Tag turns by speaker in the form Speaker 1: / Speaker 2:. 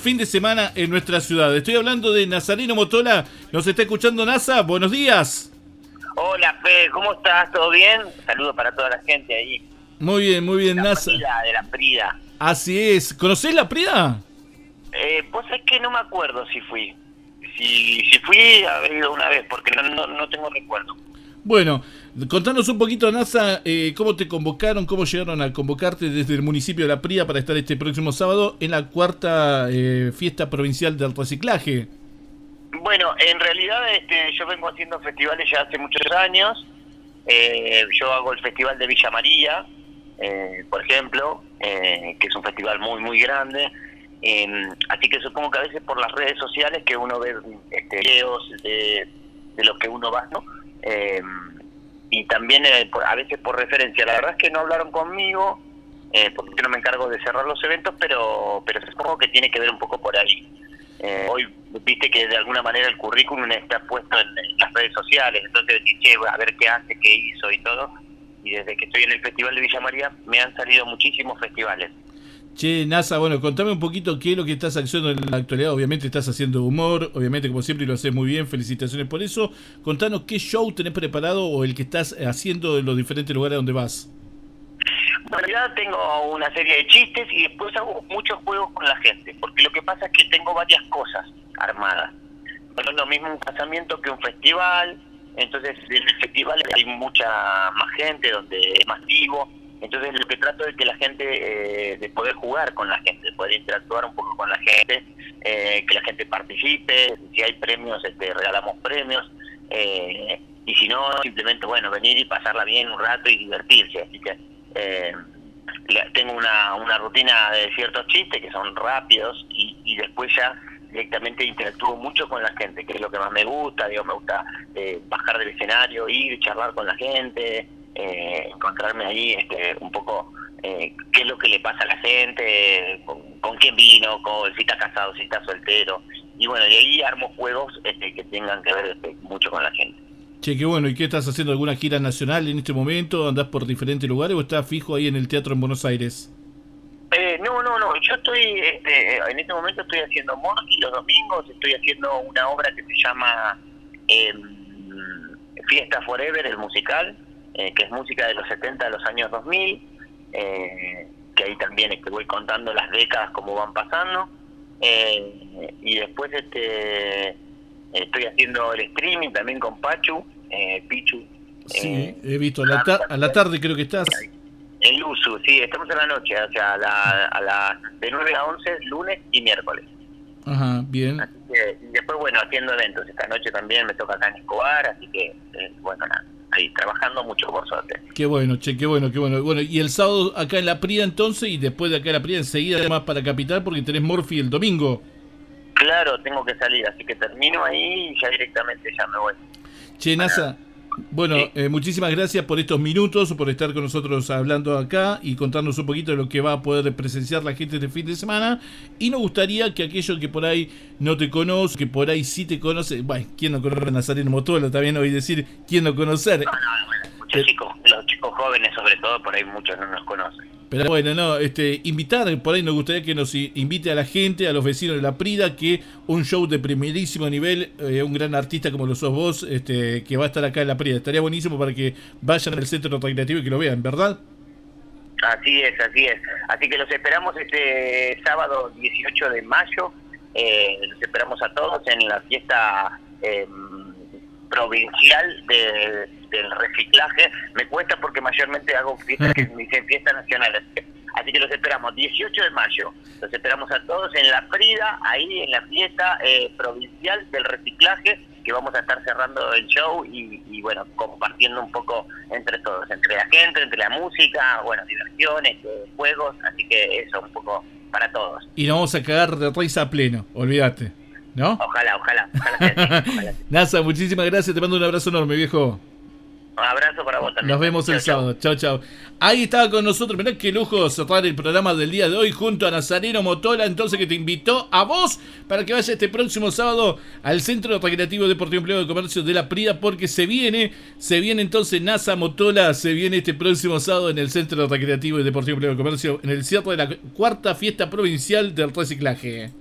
Speaker 1: fin de semana en nuestra ciudad. Estoy hablando de Nazareno Motola. ¿Nos está escuchando, Nasa? Buenos días.
Speaker 2: Hola, Fe, ¿cómo estás? ¿Todo bien? Saludos para toda la gente ahí.
Speaker 1: Muy bien, Nasa.
Speaker 2: De la Prida.
Speaker 1: Así es. ¿Conocés la Prida?
Speaker 2: Vos sabés que no me acuerdo si fui. Si fui, habré ido una vez, porque no tengo recuerdo.
Speaker 1: Bueno, contanos un poquito, Nasa, cómo te convocaron, cómo llegaron a convocarte desde el municipio de La Prida para estar este próximo sábado en la cuarta fiesta provincial del reciclaje.
Speaker 2: Bueno, en realidad yo vengo haciendo festivales ya hace muchos años. Yo hago el Festival de Villa María, por ejemplo, que es un festival muy grande. Así que supongo que a veces por las redes sociales que uno ve videos de lo que uno va, ¿no? Y también a veces por referencia. La verdad es que no hablaron conmigo, porque yo no me encargo de cerrar los eventos, pero supongo que tiene que ver un poco por ahí. Hoy viste que de alguna manera el currículum está puesto en las redes sociales, entonces decís, che, a ver qué hace, qué hizo y todo. Y desde que estoy en el Festival de Villa María me han salido muchísimos festivales.
Speaker 1: Che, Nasa, bueno, contame un poquito qué es lo que estás haciendo en la actualidad. Obviamente estás haciendo humor, obviamente como siempre lo haces muy bien, felicitaciones por eso. Contanos qué show tenés preparado o el que estás haciendo en los diferentes lugares donde vas.
Speaker 2: En realidad tengo una serie de chistes y después hago muchos juegos con la gente, porque lo que pasa es que tengo varias cosas armadas. No es lo mismo un casamiento que un festival, entonces en el festival hay mucha más gente, donde es más vivo. Entonces lo que trato es que la gente, de poder jugar con la gente, de poder interactuar un poco con la gente, que la gente participe, si hay premios, regalamos premios, y si no, simplemente, bueno, venir y pasarla bien un rato y divertirse. Así que tengo una rutina de ciertos chistes que son rápidos y después ya directamente interactúo mucho con la gente, que es lo que más me gusta. Me gusta bajar del escenario, ir, charlar con la gente, encontrarme ahí un poco qué es lo que le pasa a la gente, con quién vino, si está casado, si está soltero, y bueno, de ahí armo juegos que tengan que ver mucho con la gente.
Speaker 1: Che, qué bueno. ¿Y qué estás haciendo? ¿Alguna gira nacional en este momento? ¿Andás por diferentes lugares o estás fijo ahí en el teatro en Buenos Aires?
Speaker 2: No, yo estoy, en este momento estoy haciendo humor y los domingos estoy haciendo una obra que se llama Fiesta Forever, el musical, que es música de los 70 a los años 2000, que ahí también voy contando las décadas como van pasando, y después estoy haciendo el streaming también con Pichu.
Speaker 1: Sí, he visto a la tarde creo que estás.
Speaker 2: En Luzu, sí, estamos en la noche, o sea, de 9 a 11, lunes y miércoles.
Speaker 1: Ajá, bien.
Speaker 2: Así que, y después, bueno, haciendo eventos. Esta noche también me toca acá en Escobar, así que, bueno, nada, ahí, trabajando mucho por suerte.
Speaker 1: Qué bueno, che, qué bueno. Bueno, y el sábado acá en La Prida entonces, y después de acá en La Prida enseguida además para Capital, porque tenés Morphy el domingo.
Speaker 2: Claro, tengo que salir, así que termino ahí y ya directamente ya me voy.
Speaker 1: Che, Nasa, bueno, sí. Muchísimas gracias por estos minutos, por estar con nosotros hablando acá y contarnos un poquito de lo que va a poder presenciar la gente este fin de semana. Y nos gustaría que aquellos que por ahí no te conocen, que por ahí sí te conocen, bueno, ¿quién no conoce a Nazareno Motola? También oí decir, ¿quién no conocer?
Speaker 2: No, bueno, muchos chicos, los chicos jóvenes sobre todo, por ahí muchos no nos conocen.
Speaker 1: Pero bueno, no, invitar, por ahí nos gustaría que nos invite a la gente, a los vecinos de La Prida, que un show de primerísimo nivel, un gran artista como lo sos vos, que va a estar acá en La Prida. Estaría buenísimo para que vayan al centro recreativo y que lo vean, ¿verdad?
Speaker 2: Así es. Así que los esperamos este sábado 18 de mayo, los esperamos a todos en la fiesta provincial del reciclaje. Me cuesta porque mayormente hago fiestas que dicen fiestas nacionales, así que los esperamos 18 de mayo, los esperamos a todos en La Prida, ahí en la fiesta provincial del reciclaje, que vamos a estar cerrando el show y bueno, compartiendo un poco entre todos, entre la gente, entre la música, bueno, diversiones, juegos, así que eso, un poco para todos.
Speaker 1: Y nos vamos a cagar de risa a pleno, olvídate, ¿no?
Speaker 2: Ojalá.
Speaker 1: Nasa, muchísimas gracias, te mando un abrazo enorme, viejo.
Speaker 2: Un abrazo para vos también.
Speaker 1: Nos vemos el sábado. Chao. Ahí estaba con nosotros. Mirá qué lujo cerrar el programa del día de hoy junto a Nazareno Motola, entonces, que te invitó a vos para que vayas este próximo sábado al Centro Recreativo Deportivo Empleo de Comercio de La Prida, porque se viene entonces Nasa Motola, se viene este próximo sábado en el Centro Recreativo Deportivo Empleo de Comercio, en el cierre de la cuarta fiesta provincial del reciclaje.